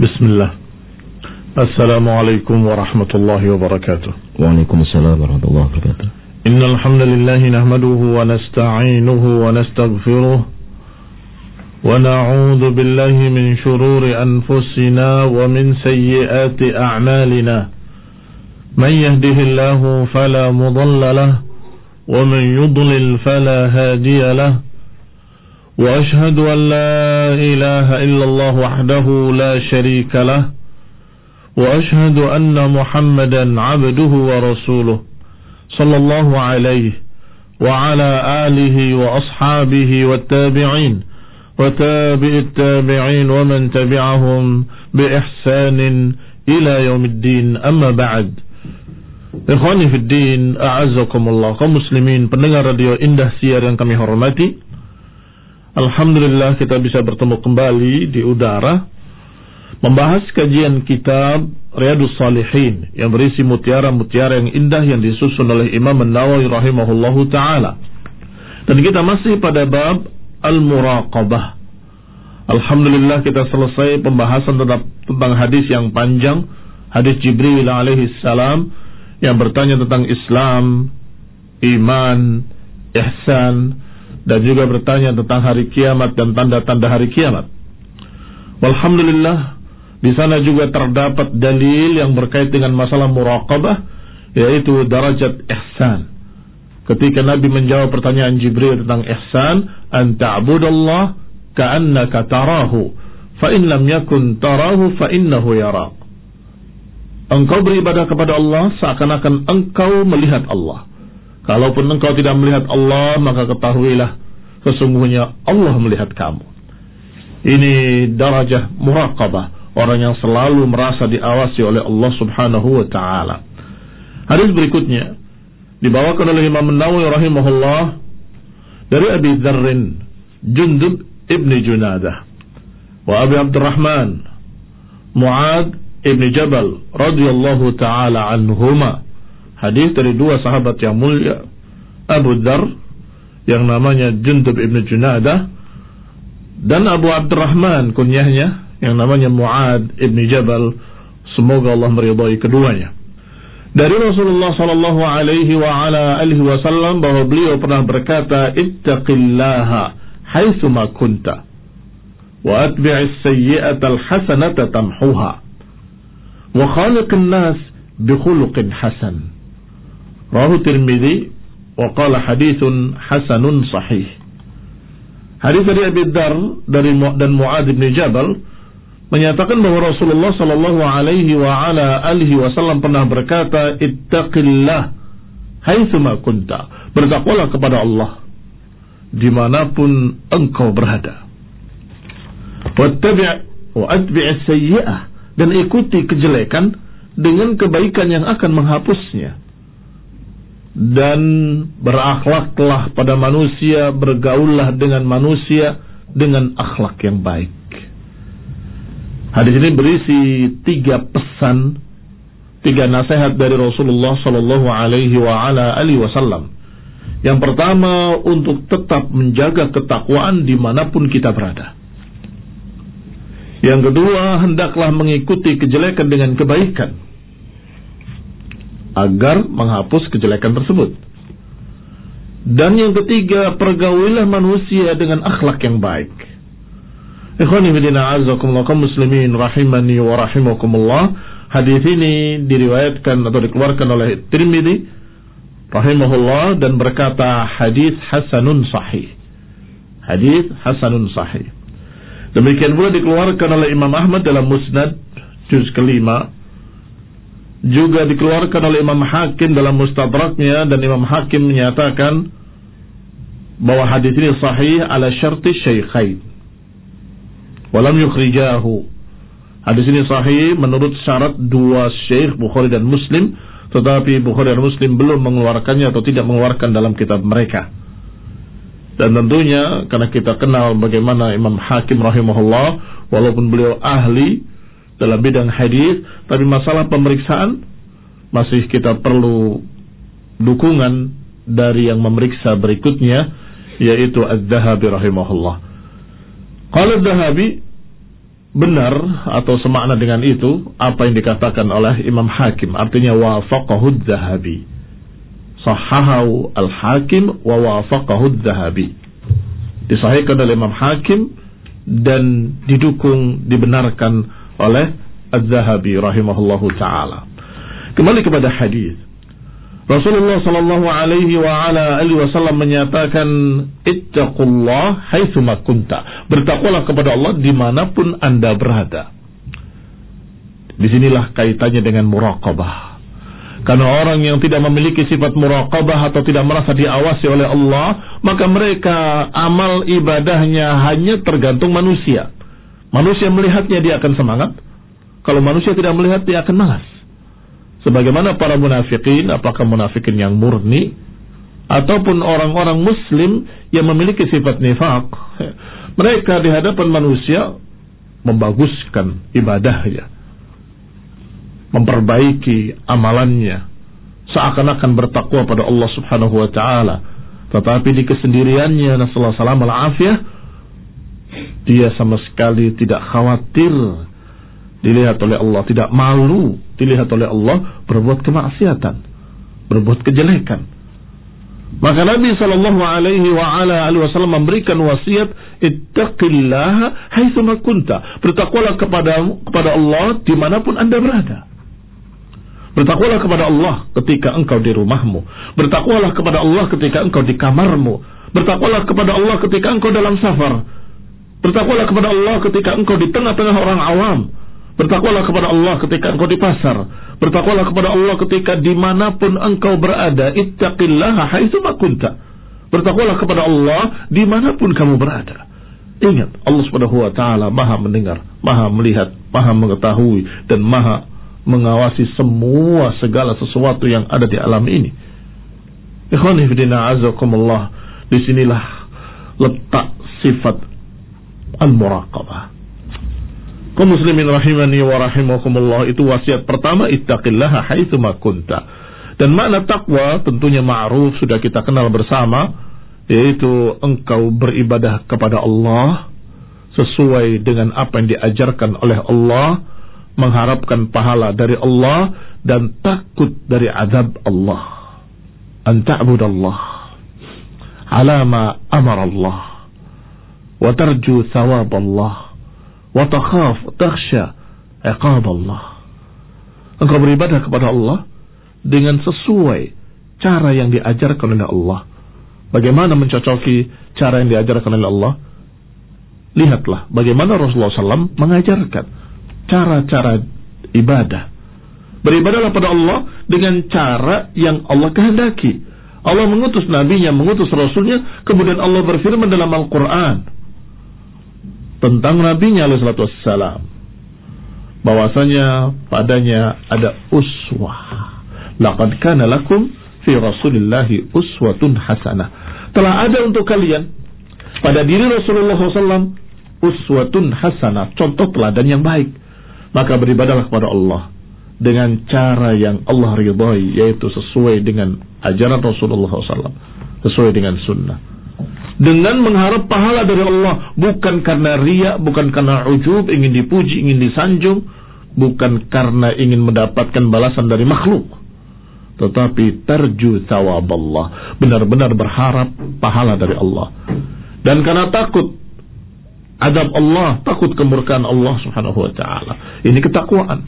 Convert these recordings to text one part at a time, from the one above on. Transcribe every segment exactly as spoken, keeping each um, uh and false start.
Bismillah. Assalamualaikum warahmatullahi wabarakatuh. Waalaikumsalam warahmatullahi wabarakatuh. Innal hamdalillah nahmaduhu wa nasta'inuhu wa nastaghfiruh wa na'udzu billahi min shururi anfusina wa min sayyiati a'malina. Man yahdihillahu fala mudilla lahu wa man yudlil fala hadiya lahu. وأشهد أن لا إله إلا الله وحده لا شريك له وأشهد أن محمدا عبده ورسوله صلى الله عليه وعلى آله وأصحابه والتابعين وتابع التابعين ومن تبعهم بإحسان إلى يوم الدين أما بعد. Ikhwani fi din, a'azzakumullah, kaum muslimin pendengar radio Indah Siar yang kami hormati, alhamdulillah kita bisa bertemu kembali di udara membahas kajian kitab Riyadhus Shalihin yang berisi mutiara-mutiara yang indah yang disusun oleh Imam An-Nawawi rahimahullahu taala. Dan kita masih pada bab al-muraqabah. Alhamdulillah kita selesai pembahasan tentang, tentang hadis yang panjang, hadis Jibril alaihi salam yang bertanya tentang Islam, iman, ihsan, dan juga bertanya tentang hari kiamat dan tanda-tanda hari kiamat. Walhamdulillah, di sana juga terdapat dalil yang berkait dengan masalah muraqabah, yaitu derajat ihsan. Ketika Nabi menjawab pertanyaan Jibril tentang ihsan, an ta'budallah ka'annaka tarahu, fa in lam yakun tarahu fa innahu yarak. Engkau beribadah kepada Allah seakan-akan engkau melihat Allah. Kalaupun engkau tidak melihat Allah, maka ketahuilah sesungguhnya Allah melihat kamu. Ini darajah muraqabah, orang yang selalu merasa diawasi oleh Allah subhanahu wa ta'ala. Hadis berikutnya dibawakan oleh Imam An-Nawawi rahimahullah dari Abi Dzarrin Jundub ibni Junadah wa Abi Abdurrahman Mu'ad ibni Jabal radhiyallahu ta'ala anhuma. Hadis dari dua sahabat yang mulia, Abu Dzar yang namanya Jundub ibn Junadah dan Abu Abdurrahman kunyahnya yang namanya Mu'ad ibn Jabal, semoga Allah meridhai keduanya. Dari Rasulullah sallallahu alaihi wa ala alihi wasallam bahwa beliau pernah berkata, ittaqillaha haitsu ma kunta wa atbi'is sayyi'ata al-hasanata tamhuha wa khaliqin nas bi khuluqin hasan. Rawahu Tirmidzi wa qala haditsun hasanun sahih. Hadis dari Abi Dzar dari dan Mu'adz bin Jabal menyatakan bahwa Rasulullah sallallahu alaihi wa ala alihi wasallam pernah berkata, ittaqillah haitsu ma kunta. Bertakwalah kepada Allah dimanapun engkau berada. Wattabi' wa atbi'is sayyi'ah, dan ikuti kejelekan dengan kebaikan yang akan menghapusnya. Dan berakhlaklah pada manusia, bergaullah dengan manusia dengan akhlak yang baik. Hadis ini berisi tiga pesan, tiga nasihat dari Rasulullah sallallahu alaihi wa ala alihi wasallam. Yang pertama, untuk tetap menjaga ketakwaan dimanapun kita berada. Yang kedua, hendaklah mengikuti kejelekan dengan kebaikan agar menghapus kejelekan tersebut. Dan yang ketiga, pergaulilah manusia dengan akhlak yang baik. Ikhwani fillah, a'azzakumullah, kaum muslimin rahimani wa rahimakumullah. Hadis ini diriwayatkan atau dikeluarkan oleh Tirmidzi rahimahullah dan berkata hadis hasanun sahih. Hadis hasanun sahih. Demikian pula dikeluarkan oleh Imam Ahmad dalam Musnad juz kelima. Juga dikeluarkan oleh Imam Hakim dalam Mustadraknya, dan Imam Hakim menyatakan bahwa hadis ini sahih ala syarti syaikhain walam yukhrijahu. Hadis ini sahih menurut syarat dua syekh, Bukhari dan Muslim, tetapi Bukhari dan Muslim belum mengeluarkannya atau tidak mengeluarkan dalam kitab mereka. Dan tentunya karena kita kenal bagaimana Imam Hakim rahimahullah, walaupun beliau ahli dalam bidang hadis, tapi masalah pemeriksaan masih kita perlu dukungan dari yang memeriksa berikutnya, yaitu Az-Dzahabi rahimahullah. Qala Az-Dzahabi benar atau semakna dengan itu apa yang dikatakan oleh Imam Hakim, artinya wafaqahu adz-Dzahabi. Sahahahu al-Hakim wa wafaqahu adz-Dzahabi. Disahihkan oleh Imam Hakim dan didukung, dibenarkan oleh adz-Dzahabi rahimahullahu taala. Kembali kepada hadis. Rasulullah sallallahu alaihi wa ala alihi wasallam menyatakan, ittaqullah haitsu ma kunta. Bertakwalah kepada Allah dimanapun Anda berada. Disinilah kaitannya dengan muraqabah. Karena orang yang tidak memiliki sifat muraqabah atau tidak merasa diawasi oleh Allah, maka mereka amal ibadahnya hanya tergantung manusia. Manusia melihatnya dia akan semangat. Kalau manusia tidak melihat dia akan malas. Sebagaimana para munafikin, apakah munafikin yang murni ataupun orang-orang muslim yang memiliki sifat nifaq, mereka di hadapan manusia membaguskan ibadahnya, memperbaiki amalannya, seakan-akan bertakwa pada Allah Subhanahu wa taala, tetapi di kesendiriannya, nasallahu salam al-afiyah, dia sama sekali tidak khawatir dilihat oleh Allah, tidak malu dilihat oleh Allah berbuat kemaksiatan, berbuat kejelekan. Maka Nabi sallallahu alaihi wa ala alihi wasallam memberikan wasiat, ittaqillaha haitsu ma kunta. Bertakwalah kepada kepada Allah dimanapun Anda berada. Bertakwalah kepada Allah ketika engkau di rumahmu. Bertakwalah kepada Allah ketika engkau di kamarmu. Bertakwalah kepada Allah ketika engkau dalam safar. Bertakwalah kepada Allah ketika engkau di tengah-tengah orang awam. Bertakwalah kepada Allah ketika engkau di pasar. Bertakwalah kepada Allah ketika dimanapun engkau berada. Ittaqillaha haitsu ma kunta. Bertakwalah kepada Allah dimanapun kamu berada. Ingat, Allah Subhanahu wa taala Maha mendengar, Maha melihat, Maha mengetahui, dan Maha mengawasi semua segala sesuatu yang ada di alam ini. Ikhwani fillah azakumullah, disinilah letak sifat al-muraqabah. Kaum muslimin rahimani wa rahimakumullah, itu wasiat pertama, ittaqillaha haitsu ma kunta. Dan makna takwa tentunya ma'ruf, sudah kita kenal bersama, yaitu engkau beribadah kepada Allah sesuai dengan apa yang diajarkan oleh Allah, mengharapkan pahala dari Allah dan takut dari azab Allah. An ta'budallah ala ma amara Allah wa tarju thawab Allah wa takhaf takhsha iqab Allah. Engkau beribadah kepada Allah dengan sesuai cara yang diajarkan oleh Allah. Bagaimana mencocoki cara yang diajarkan oleh Allah? Lihatlah bagaimana Rasulullah sallallahu alaihi wasallam mengajarkan cara-cara ibadah. Beribadahlah pada Allah dengan cara yang Allah kehendaki. Allah mengutus nabinya, mengutus rasulnya, kemudian Allah berfirman dalam Al-Quran tentang nabinya alaihi salatu wassalam, bahwasanya padanya ada uswah. Laqad kana lakum fi rasulillahi uswatun hasanah. Telah ada untuk kalian pada diri Rasulullah sallallahu alaihi wasallam uswatun hasanah, contoh teladan yang baik. Maka beribadahlah kepada Allah dengan cara yang Allah ridhai, yaitu sesuai dengan ajaran Rasulullah sallallahu alaihi wasallam, sesuai dengan sunnah, dengan mengharap pahala dari Allah, bukan karena riya, bukan karena ujub, ingin dipuji, ingin disanjung, bukan karena ingin mendapatkan balasan dari makhluk, tetapi tarju thawab Allah, benar-benar berharap pahala dari Allah, dan karena takut adab Allah, takut kemurkaan Allah Subhanahu wa taala. Ini ketakwaan.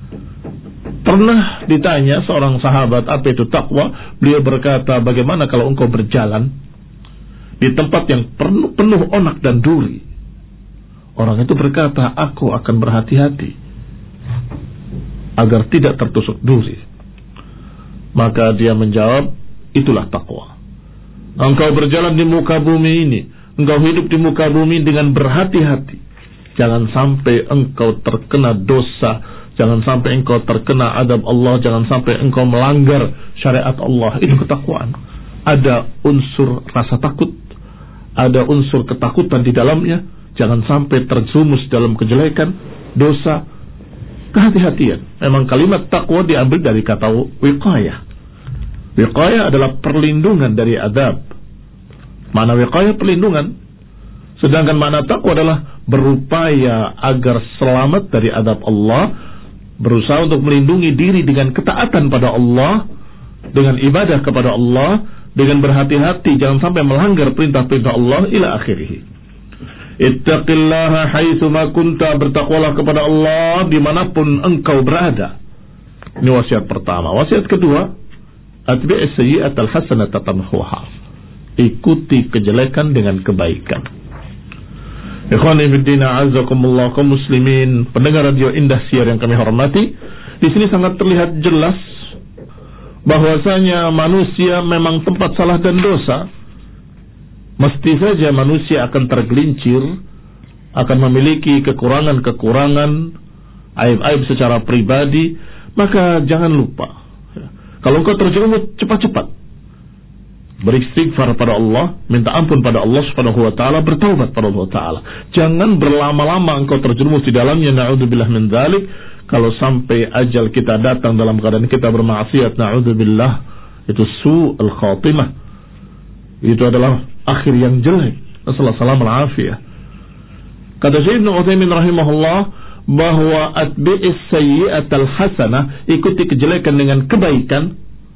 Pernah ditanya seorang sahabat, apa itu takwa? Beliau berkata, bagaimana kalau engkau berjalan di tempat yang penuh, penuh onak dan duri? Orang itu berkata, aku akan berhati-hati agar tidak tertusuk duri. Maka dia menjawab, itulah takwa. Engkau berjalan di muka bumi ini, engkau hidup di muka bumi dengan berhati-hati. Jangan sampai engkau terkena dosa, jangan sampai engkau terkena adab Allah, jangan sampai engkau melanggar syariat Allah. Itu ketakwaan. Ada unsur rasa takut, ada unsur ketakutan di dalamnya. Jangan sampai terjerumus dalam kejelekan, dosa, kehati-hatian. Memang kalimat takwa diambil dari kata wiqayah. Wiqayah adalah perlindungan dari adab. Mana wiqayah perlindungan, sedangkan makna takwa adalah berupaya agar selamat dari azab Allah, berusaha untuk melindungi diri dengan ketaatan pada Allah, dengan ibadah kepada Allah, dengan berhati-hati jangan sampai melanggar perintah-perintah Allah ila akhirih. Ittaqillaha haitsu ma kunta, bertakwalah kepada Allah dimanapun engkau berada. Ini wasiat pertama. Wasiat kedua, atbi'is sayyi'atal hasanata tamhuha, ikuti kejelekan dengan kebaikan. Ikhwani fiddin, a'azzakumullah, kaum muslimin, pendengar radio Indah Siar yang kami hormati, di sini sangat terlihat jelas bahwasanya manusia memang tempat salah dan dosa. Mesti saja manusia akan tergelincir, akan memiliki kekurangan-kekurangan, aib-aib secara pribadi. Maka jangan lupa, kalau engkau terjerumus, cepat-cepat beristighfar pada Allah, minta ampun pada Allah Subhanahu wa taala, bertaubat pada Allah taala. Jangan berlama-lama engkau terjerumus di dalamnya, naudzubillah min dzalik. Kalau sampai ajal kita datang dalam keadaan kita bermaksiat, naudzubillah, itu su'ul khatimah. Itu adalah akhir yang jelek. Assalamualaikum warahmatullahi wabarakatuh. Kata Syekh Ibnu Utsaimin rahimahullah bahwa atbi'is sayyi'atal hasanah, ikuti kejelekan dengan kebaikan.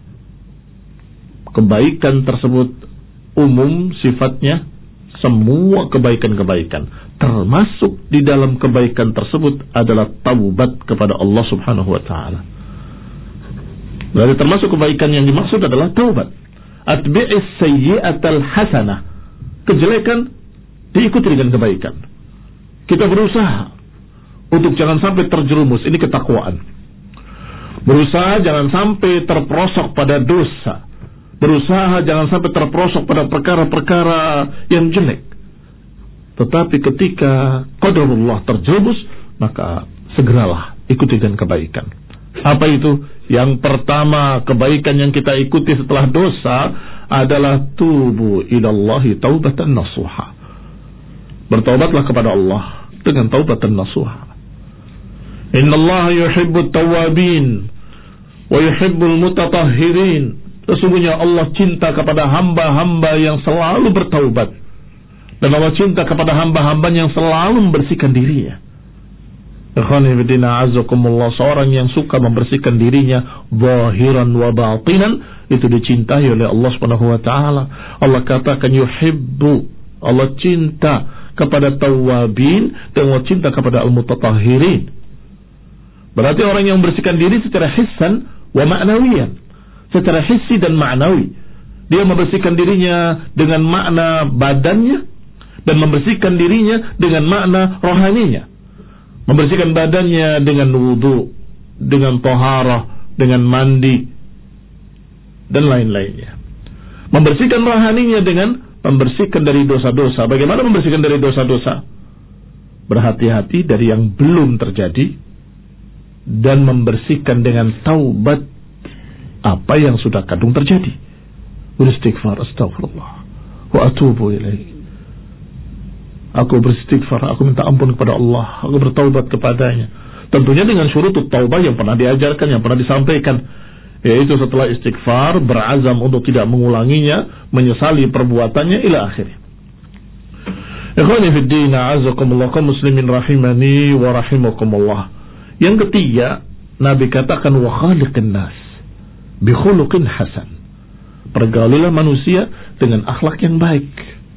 Kebaikan tersebut umum sifatnya, semua kebaikan-kebaikan. Termasuk di dalam kebaikan tersebut adalah taubat kepada Allah Subhanahu wa taala. Jadi termasuk kebaikan yang dimaksud adalah taubat. Atbi'is sayyi'atal hasanah, kejelekan diikuti dengan kebaikan. Kita berusaha untuk jangan sampai terjerumus, ini ketakwaan. Berusaha jangan sampai terperosok pada dosa. Berusaha jangan sampai terperosok pada perkara-perkara yang jelek. Tetapi ketika qadarullah terjerumus, maka segeralah ikuti dengan kebaikan. Apa itu? Yang pertama, kebaikan yang kita ikuti setelah dosa adalah tubu ilallahi taubatan nasuha. Bertaubatlah kepada Allah dengan taubatan nasuha. Innallaha yuhibbut tawabin wa yuhibbul mutatahhirin. Sesungguhnya Allah cinta kepada hamba-hamba yang selalu bertaubat, dan Allah cinta kepada hamba-hamba yang selalu membersihkan dirinya. Ikhwani fillah, azakumullah, seorang yang suka membersihkan dirinya zahiran wa batinan, itu dicintai oleh Allah Subhanahu wa taala. Allah katakan yuhibbu, Allah cinta kepada tawabin, dan Allah cinta kepada al-mutatahhirin. Berarti orang yang membersihkan diri secara hissan wa ma'nawiyan, secara hissi dan ma'nawi. Dia membersihkan dirinya dengan makna badannya, dan membersihkan dirinya dengan makna rohaninya. Membersihkan badannya dengan wudu, dengan taharah, dengan mandi, dan lain-lainnya. Membersihkan rohaninya dengan membersihkan dari dosa-dosa. Bagaimana membersihkan dari dosa-dosa? Berhati-hati dari yang belum terjadi, dan membersihkan dengan taubat apa yang sudah kadung terjadi. Beristighfar, astagfirullah, wa atubu ilaih. Aku beristighfar, aku minta ampun kepada Allah, aku bertaubat kepadanya. Tentunya dengan syurutut taubah yang pernah diajarkan, yang pernah disampaikan, yaitu setelah istighfar, berazam untuk tidak mengulanginya, menyesali perbuatannya, ila akhirnya. Ikhwani fid din, a'azakumullah, kaum muslimin rahimani wa rahimakumullah. Yang ketiga, Nabi katakan wa khaliqin nas bi khuluqin hasan. Pergaulilah manusia dengan akhlak yang baik.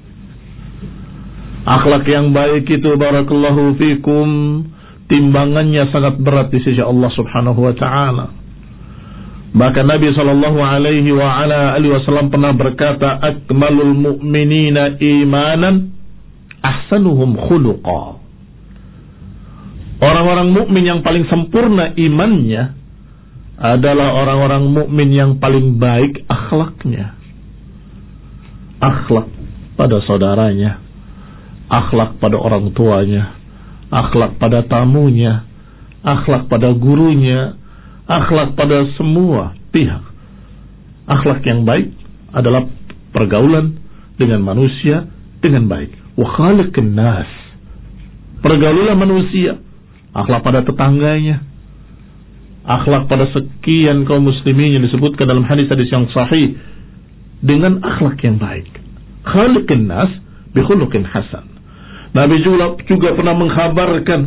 Akhlak yang baik itu, barakallahu fikum, timbangannya sangat berat di sisi Allah Subhanahu wa taala. Bahkan Nabi sallallahu alaihi wa ala alihi wasallam pernah berkata, akmalul mu'minina imanan ahsanuhum khuluqa. Orang-orang mukmin yang paling sempurna imannya adalah orang-orang mukmin yang paling baik akhlaknya. Akhlak pada saudaranya, akhlak pada orang tuanya, akhlak pada tamunya, akhlak pada gurunya, akhlak pada semua pihak. Akhlak yang baik adalah pergaulan dengan manusia dengan baik. Wa khaliqin nas, pergaulilah manusia. Akhlak pada tetangganya, akhlak pada sekian kaum muslimin yang disebutkan dalam hadis-hadis yang sahih, dengan akhlak yang baik. Khaliqin nas bi khuluqin hasan. Nabi juga, juga pernah mengkhabarkan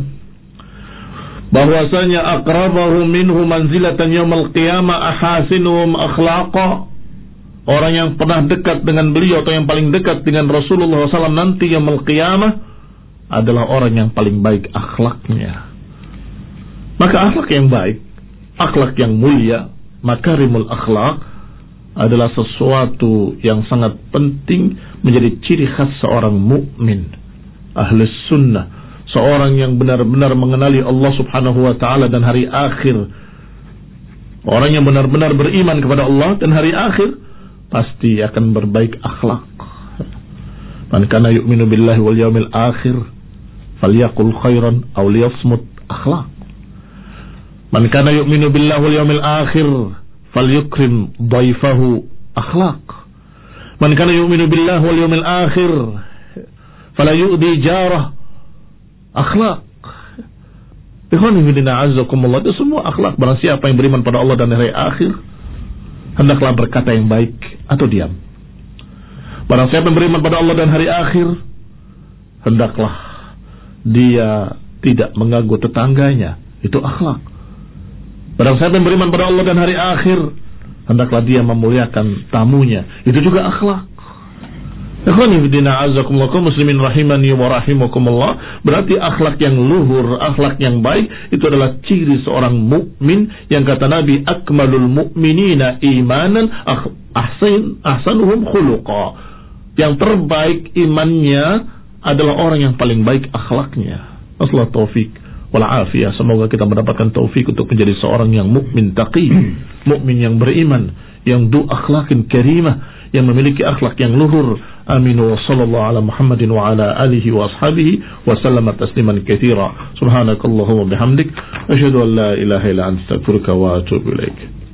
bahwasanya aqrabahum minhu manzilatan yaumil qiyamah ahasinuhum akhlaqa. Orang yang pernah dekat dengan beliau atau yang paling dekat dengan Rasulullah shallallahu alaihi wasallam nanti yaumil qiyamah adalah orang yang paling baik akhlaknya. Maka akhlak yang baik, akhlak yang mulia, makarimul akhlak adalah sesuatu yang sangat penting menjadi ciri khas seorang mukmin, ahli sunnah, seorang yang benar-benar mengenali Allah subhanahu wa ta'ala dan hari akhir. Orang yang benar-benar beriman kepada Allah dan hari akhir pasti akan berbaik akhlak. Man kana yu'minu billahi wal yawmil akhir falyaqul khairan aw liyasmut, akhlak. Man kana yu'minu billahi wal yawmil akhir falyukrim dhaifahu, akhlak. Man kana yu'minu billahi wal yawmil akhir fala yu'di jarah, akhlak. Ikhwan fillah azzakumullah, itu semua akhlak. Barang siapa yang beriman pada Allah dan hari akhir, hendaklah berkata yang baik atau diam. Barang siapa yang beriman pada Allah dan hari akhir, hendaklah dia tidak mengganggu tetangganya, itu akhlak. Barang siapa yang beriman pada Allah dan hari akhir, hendaklah dia memuliakan tamunya, itu juga akhlak. Ikhwani fillah azakumullah, kaum muslimin rahimani wa rahimakumullah. Berarti akhlak yang luhur, akhlak yang baik itu adalah ciri seorang mukmin yang kata Nabi, akmalul mu'minina imanan ahsan ahsanuhum khuluqa. Yang terbaik imannya adalah orang yang paling baik akhlaknya. Nasallahu taufik wal afiyah. Semoga kita mendapatkan taufik untuk menjadi seorang yang mukmin taqi, mukmin yang beriman, yang du akhlaqin karimah, yang memiliki akhlak yang luhur. Amin wa sallallahu ala Muhammadin wa ala alihi wa ashabihi wa sallama tasliman katsira. Subhanakallahumma bihamdik asyhadu an la ilaha illa anta astaghfiruka wa atubu ilaik.